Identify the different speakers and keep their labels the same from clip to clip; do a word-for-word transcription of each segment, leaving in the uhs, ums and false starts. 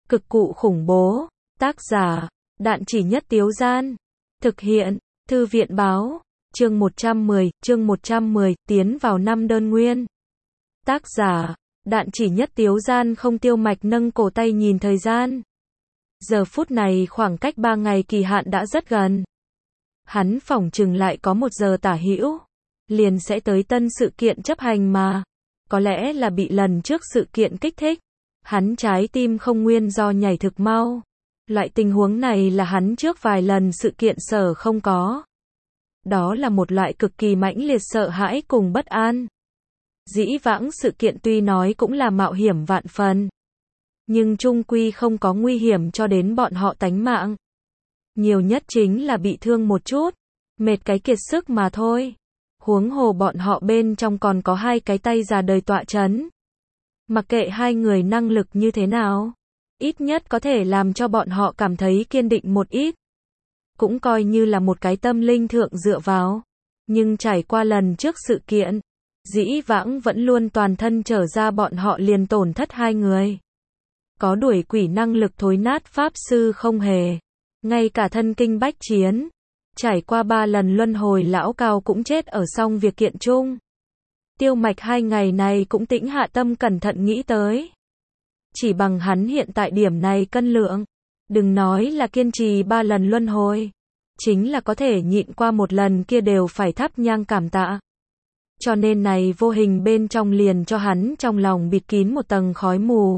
Speaker 1: Cực cụ khủng bố. Tác giả, Đạn Chỉ Nhất Tiếu Gian. Thực hiện, Thư viện báo. Chương một trăm mười, chương một trăm mười, tiến vào năm đơn nguyên. Tác giả, Đạn Chỉ Nhất Tiếu Gian. Không. Tiêu Mạch nâng cổ tay nhìn thời gian. Giờ phút này khoảng cách ba ngày kỳ hạn đã rất gần. Hắn phỏng chừng lại có một giờ tả hữu, liền sẽ tới tân sự kiện chấp hành mà. Có lẽ là bị lần trước sự kiện kích thích. Hắn trái tim không nguyên do nhảy thực mau. Loại tình huống này là hắn trước vài lần sự kiện sở không có. Đó là một loại cực kỳ mãnh liệt sợ hãi cùng bất an. Dĩ vãng sự kiện tuy nói cũng là mạo hiểm vạn phần, nhưng chung quy không có nguy hiểm cho đến bọn họ tánh mạng. Nhiều nhất chính là bị thương một chút, mệt cái kiệt sức mà thôi. Huống hồ bọn họ bên trong còn có hai cái tay già đời tọa chấn. Mặc kệ hai người năng lực như thế nào, ít nhất có thể làm cho bọn họ cảm thấy kiên định một ít. Cũng coi như là một cái tâm linh thượng dựa vào. Nhưng trải qua lần trước sự kiện, dĩ vãng vẫn luôn toàn thân trở ra bọn họ liền tổn thất hai người. Có đuổi quỷ năng lực thối nát pháp sư không hề. Ngay cả thân kinh bách chiến. Trải qua ba lần luân hồi lão cao cũng chết ở xong việc kiện chung. Tiêu Mạch hai ngày này cũng tĩnh hạ tâm cẩn thận nghĩ tới. Chỉ bằng hắn hiện tại điểm này cân lượng, đừng nói là kiên trì ba lần luân hồi, chính là có thể nhịn qua một lần kia đều phải thắp nhang cảm tạ. Cho nên này vô hình bên trong liền cho hắn trong lòng bịt kín một tầng khói mù.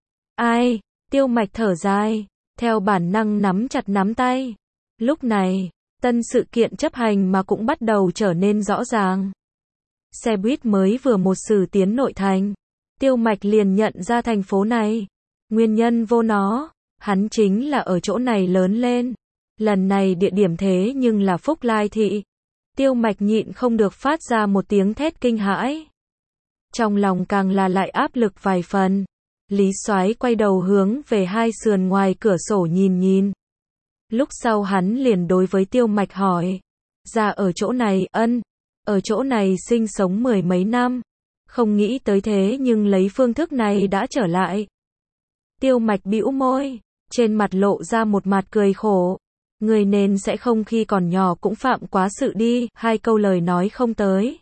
Speaker 1: Ai? Tiêu Mạch thở dài, theo bản năng nắm chặt nắm tay. Lúc này, tân sự kiện chấp hành mà cũng bắt đầu trở nên rõ ràng. Xe buýt mới vừa một sử tiến nội thành, Tiêu Mạch liền nhận ra thành phố này. Nguyên nhân vô nó, hắn chính là ở chỗ này lớn lên. Lần này địa điểm thế nhưng là Phúc Lai Thị. Tiêu Mạch nhịn không được phát ra một tiếng thét kinh hãi. Trong lòng càng là lại áp lực vài phần. Lý Soái quay đầu hướng về hai sườn ngoài cửa sổ nhìn nhìn. Lúc sau hắn liền đối với Tiêu Mạch hỏi. Ra ở chỗ này, ân, ở chỗ này sinh sống mười mấy năm. Không nghĩ tới thế nhưng lấy phương thức này đã trở lại. Tiêu Mạch bĩu môi, trên mặt lộ ra một mặt cười khổ. Người nên sẽ không khi còn nhỏ cũng phạm quá sự đi, hai câu lời nói không tới.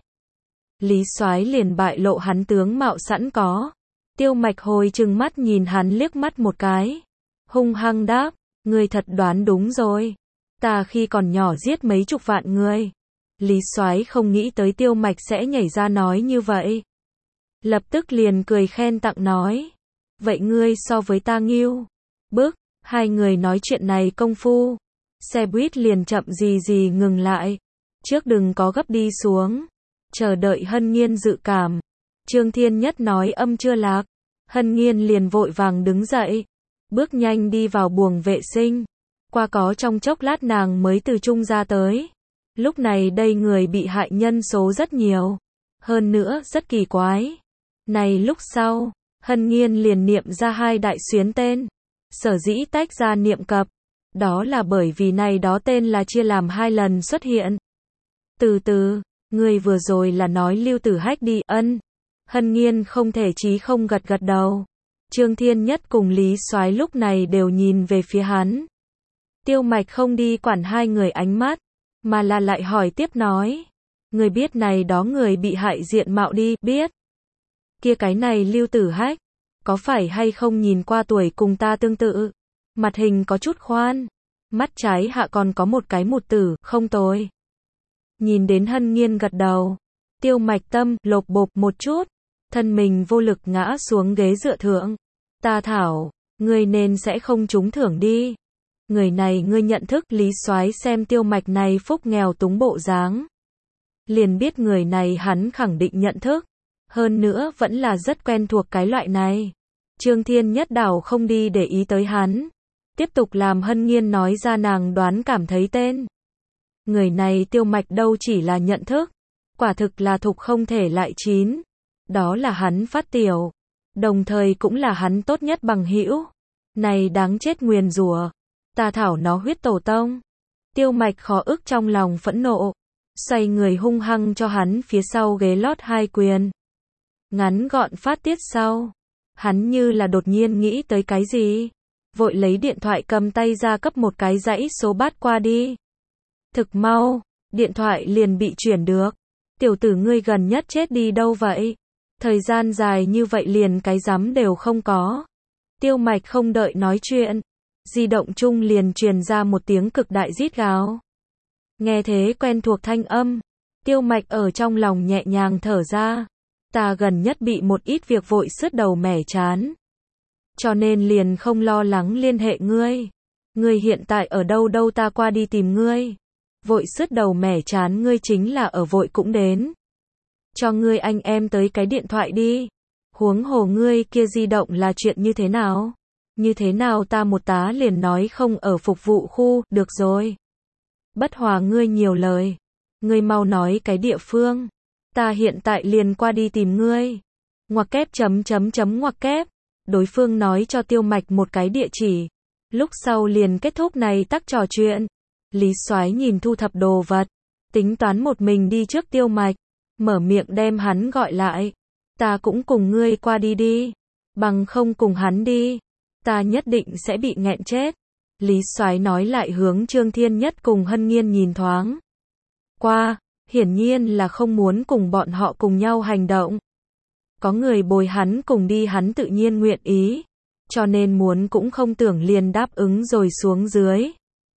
Speaker 1: Lý Soái liền bại lộ hắn tướng mạo sẵn có. Tiêu Mạch hồi trừng mắt nhìn hắn liếc mắt một cái. Hung hăng đáp, người thật đoán đúng rồi. Ta khi còn nhỏ giết mấy chục vạn người. Lý Soái không nghĩ tới Tiêu Mạch sẽ nhảy ra nói như vậy. Lập tức liền cười khen tặng nói. Vậy ngươi so với ta nghiêu. Bước, hai người nói chuyện này công phu. Xe buýt liền chậm gì gì ngừng lại. Trước đừng có gấp đi xuống. Chờ đợi Hân Nghiên dự cảm. Trương Thiên Nhất nói âm chưa lạc. Hân Nghiên liền vội vàng đứng dậy. Bước nhanh đi vào buồng vệ sinh. Qua có trong chốc lát nàng mới từ chung ra tới. Lúc này đây người bị hại nhân số rất nhiều. Hơn nữa rất kỳ quái. Này lúc sau, Hân Nghiên liền niệm ra hai đại xuyến tên. Sở dĩ tách ra niệm cập. Đó là bởi vì này đó tên là chia làm hai lần xuất hiện. Từ từ, người vừa rồi là nói Lưu Tử Hách đi, ân. Hân Nghiên không thể chí không gật gật đầu. Trương Thiên Nhất cùng Lý Soái lúc này đều nhìn về phía hắn. Tiêu Mạch không đi quản hai người ánh mắt, mà là lại hỏi tiếp nói. Người biết này đó người bị hại diện mạo đi, biết. Kia cái này Lưu Tử Hách, có phải hay không nhìn qua tuổi cùng ta tương tự? Mặt hình có chút khoan, mắt trái hạ còn có một cái mụt tử, không tồi. Nhìn đến Hân Nghiên gật đầu, Tiêu Mạch tâm lột bột một chút, thân mình vô lực ngã xuống ghế dựa thượng. Ta thảo, ngươi nên sẽ không trúng thưởng đi. Người này ngươi nhận thức? Lý Soái xem Tiêu Mạch này phúc nghèo túng bộ dáng, liền biết người này hắn khẳng định nhận thức. Hơn nữa vẫn là rất quen thuộc cái loại này. Trương Thiên Nhất đảo không đi để ý tới hắn. Tiếp tục làm Hân Nghiên nói ra nàng đoán cảm thấy tên. Người này Tiêu Mạch đâu chỉ là nhận thức. Quả thực là thục không thể lại chín. Đó là hắn phát tiểu. Đồng thời cũng là hắn tốt nhất bằng hữu. Này đáng chết nguyền rủa. Ta thảo nó huyết tổ tông. Tiêu Mạch khó ức trong lòng phẫn nộ. Xoay người hung hăng cho hắn phía sau ghế lót hai quyền. Ngắn gọn phát tiết sau. Hắn như là đột nhiên nghĩ tới cái gì. vội lấy điện thoại cầm tay ra cấp một cái dãy số bắt qua đi. Thực mau, điện thoại liền bị chuyển được. Tiểu tử ngươi gần nhất chết đi đâu vậy? Thời gian dài như vậy liền cái rắm đều không có. Tiêu Mạch không đợi nói chuyện, di động chung liền truyền ra một tiếng cực đại rít gào. Nghe thế quen thuộc thanh âm, Tiêu Mạch ở trong lòng nhẹ nhàng thở ra. Ta gần nhất bị một ít việc vội sứt đầu mẻ chán, cho nên liền không lo lắng liên hệ ngươi. Ngươi hiện tại ở đâu đâu ta qua đi tìm ngươi. Vội sứt đầu mẻ chán ngươi chính là ở vội cũng đến. Cho ngươi anh em tới cái điện thoại đi. Huống hồ ngươi kia di động là chuyện như thế nào? Như thế nào ta một tá liền nói không ở phục vụ khu, được rồi. Bất hòa ngươi nhiều lời. Ngươi mau nói cái địa phương. Ta hiện tại liền qua đi tìm ngươi. Ngoặc kép chấm chấm chấm ngoặc kép. Đối phương nói cho Tiêu Mạch một cái địa chỉ. Lúc sau liền kết thúc này tắc trò chuyện. Lý Soái nhìn thu thập đồ vật, tính toán một mình đi trước Tiêu Mạch, mở miệng đem hắn gọi lại. Ta cũng cùng ngươi qua đi đi, bằng không cùng hắn đi, ta nhất định sẽ bị nghẹn chết. Lý Soái nói lại hướng Trương Thiên Nhất cùng Hân Nhiên nhìn thoáng qua, hiển nhiên là không muốn cùng bọn họ cùng nhau hành động. Có người bồi hắn cùng đi hắn tự nhiên nguyện ý, cho nên muốn cũng không tưởng liền đáp ứng rồi xuống dưới.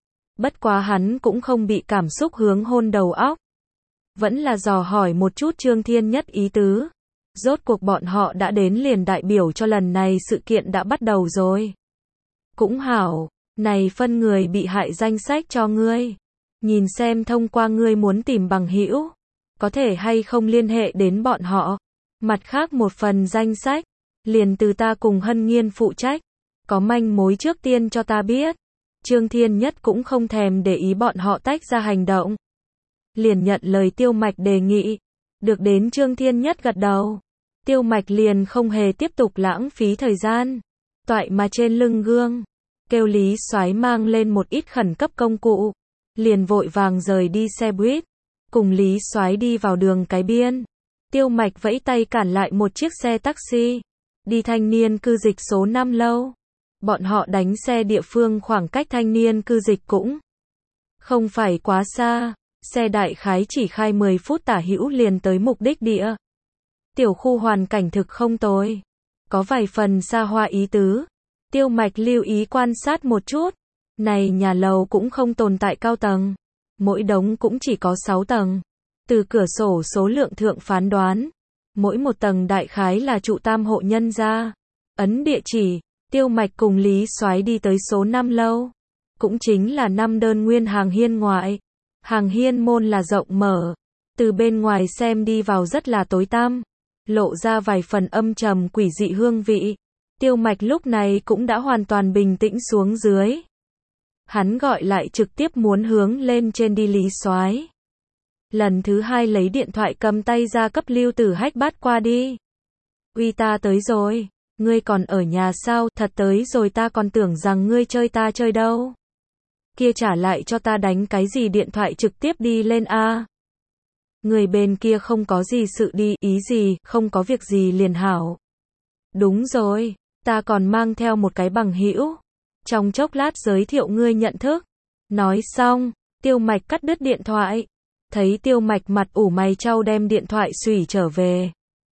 Speaker 1: Bất quá hắn cũng không bị cảm xúc hướng hôn đầu óc. Vẫn là dò hỏi một chút Trương Thiên Nhất ý tứ. Rốt cuộc bọn họ đã đến liền đại biểu cho lần này sự kiện đã bắt đầu rồi. Cũng hảo, này phân người bị hại danh sách cho ngươi. Nhìn xem thông qua ngươi muốn tìm bằng hữu, có thể hay không liên hệ đến bọn họ. Mặt khác một phần danh sách, liền từ ta cùng Hân Nhiên phụ trách. Có manh mối trước tiên cho ta biết. Trương Thiên Nhất cũng không thèm để ý bọn họ tách ra hành động. Liền nhận lời Tiêu Mạch đề nghị. Được đến Trương Thiên Nhất gật đầu. Tiêu Mạch liền không hề tiếp tục lãng phí thời gian. Toại mà trên lưng gương. Kêu Lý Soái mang lên một ít khẩn cấp công cụ. Liền vội vàng rời đi xe buýt. Cùng Lý Soái đi vào đường cái biên. Tiêu Mạch vẫy tay cản lại một chiếc xe taxi. Đi thanh niên cư dịch số năm lâu. Bọn họ đánh xe địa phương khoảng cách thanh niên cư dịch cũng không phải quá xa, xe đại khái chỉ khai mười phút tả hữu liền tới mục đích địa. Tiểu khu hoàn cảnh thực không tồi, có vài phần xa hoa ý tứ. Tiêu Mạch lưu ý quan sát một chút, này nhà lầu cũng không tồn tại cao tầng, mỗi đống cũng chỉ có sáu tầng. Từ cửa sổ số lượng thượng phán đoán, mỗi một tầng đại khái là trụ tam hộ nhân gia. Ấn địa chỉ, Tiêu Mạch cùng Lý Soái đi tới số năm lâu, cũng chính là năm đơn nguyên hàng hiên ngoại. Hàng hiên môn là rộng mở, từ bên ngoài xem đi vào rất là tối tăm, lộ ra vài phần âm trầm quỷ dị hương vị. Tiêu Mạch lúc này cũng đã hoàn toàn bình tĩnh xuống dưới. Hắn gọi lại trực tiếp muốn hướng lên trên đi Lý Soái. Lần thứ hai lấy điện thoại cầm tay ra cấp Lưu Tử Hách bắt qua đi. Uy, ta tới rồi. Ngươi còn ở nhà sao? Thật tới rồi, ta còn tưởng rằng ngươi chơi ta chơi đâu. Kia trả lại cho ta đánh cái gì điện thoại trực tiếp đi lên a. Người bên kia không có gì sự đi, ý gì, không có việc gì liền hảo. Đúng rồi, ta còn mang theo một cái bằng hữu. Trong chốc lát giới thiệu ngươi nhận thức. Nói xong, Tiêu Mạch cắt đứt điện thoại. Thấy Tiêu Mạch mặt ủ mày trao đem điện thoại xùy trở về.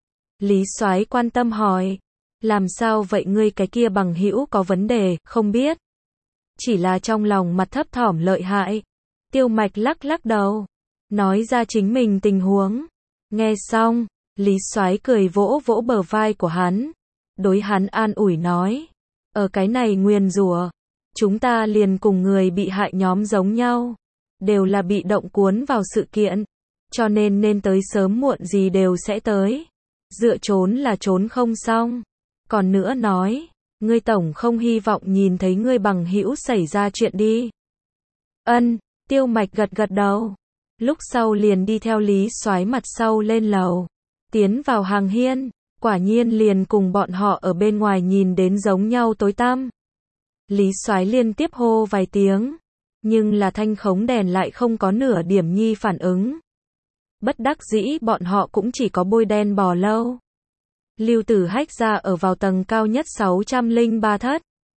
Speaker 1: Lý Soái quan tâm hỏi. Làm sao vậy, ngươi cái kia bằng hữu có vấn đề, không biết. Chỉ là trong lòng mặt thấp thỏm lợi hại. Tiêu Mạch lắc lắc đầu. Nói ra chính mình tình huống. Nghe xong, Lý Soái cười vỗ vỗ bờ vai của hắn. Đối hắn an ủi nói. Ở cái này nguyền rủa, chúng ta liền cùng người bị hại nhóm giống nhau. Đều là bị động cuốn vào sự kiện. Cho nên nên tới sớm muộn gì đều sẽ tới. Dựa trốn là trốn không xong. Còn nữa nói, ngươi tổng không hy vọng nhìn thấy ngươi bằng hữu xảy ra chuyện đi. Ân, Tiêu Mạch gật gật đầu. Lúc sau liền đi theo Lý Soái mặt sau lên lầu. Tiến vào hàng hiên, quả nhiên liền cùng bọn họ ở bên ngoài nhìn đến giống nhau tối tăm. Lý Soái liên tiếp hô vài tiếng, nhưng là thanh khống đèn lại không có nửa điểm nhi phản ứng. Bất đắc dĩ bọn họ cũng chỉ có bôi đen bò lâu. Lưu Tử Hách ra ở vào tầng cao nhất sáu trăm lẻ ba thất.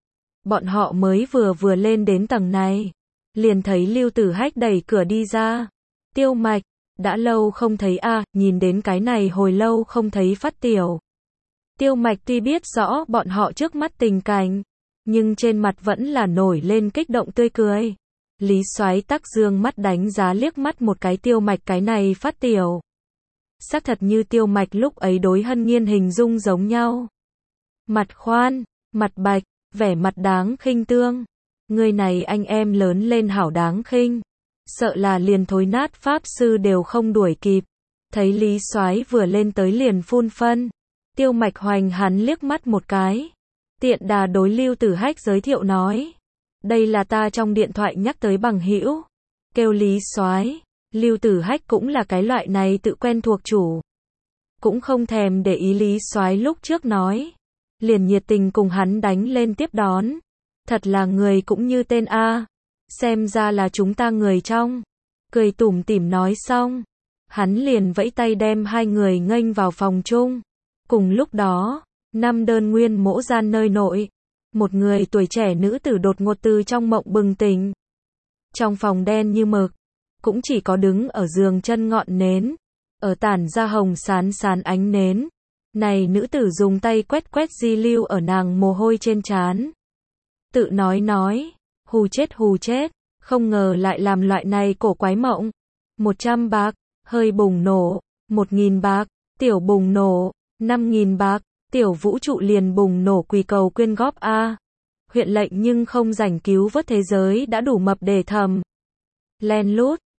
Speaker 1: Bọn họ mới vừa vừa lên đến tầng này, liền thấy Lưu Tử Hách đẩy cửa đi ra. Tiêu Mạch, đã lâu không thấy a, à, nhìn đến cái này hồi lâu không thấy phát tiểu. Tiêu Mạch tuy biết rõ bọn họ trước mắt tình cảnh, nhưng trên mặt vẫn là nổi lên kích động tươi cười. Lý Soái Tắc dương mắt đánh giá liếc mắt một cái Tiêu Mạch cái này phát tiểu. Xác thật như Tiêu Mạch lúc ấy đối Hân Nhiên hình dung giống nhau. Mặt khoan, mặt bạch, vẻ mặt đáng khinh tương. Người này anh em lớn lên hảo đáng khinh. Sợ là liền thối nát pháp sư đều không đuổi kịp. Thấy Lý Soái vừa lên tới liền phun phân. Tiêu Mạch hoành hắn liếc mắt một cái. Tiện đà đối Lưu Tử Hách giới thiệu nói. Đây là ta trong điện thoại nhắc tới bằng hữu. Kêu Lý Soái. Lưu Tử Hách cũng là cái loại này tự quen thuộc chủ. Cũng không thèm để ý Lý Soái lúc trước nói. Liền nhiệt tình cùng hắn đánh lên tiếp đón. Thật là người cũng như tên A. Xem ra là chúng ta người trong. Cười tủm tỉm nói xong. Hắn liền vẫy tay đem hai người nghênh vào phòng chung. Cùng lúc đó, năm đơn nguyên mỗ gian nơi nội. Một người tuổi trẻ nữ tử đột ngột từ trong mộng bừng tỉnh. Trong phòng đen như mực. Cũng chỉ có đứng ở giường chân ngọn nến. Ở tản ra hồng sán sán ánh nến. Này nữ tử dùng tay quét quét di lưu ở nàng mồ hôi trên trán. Tự nói nói. Hù chết hù chết. Không ngờ lại làm loại này cổ quái mộng. Một trăm bạc. Hơi bùng nổ. Một nghìn bạc. Tiểu bùng nổ. Năm nghìn bạc. Tiểu vũ trụ liền bùng nổ quỳ cầu quyên góp A. Huyện lệnh nhưng không rảnh cứu vớt thế giới đã đủ mập để thầm. Len lút.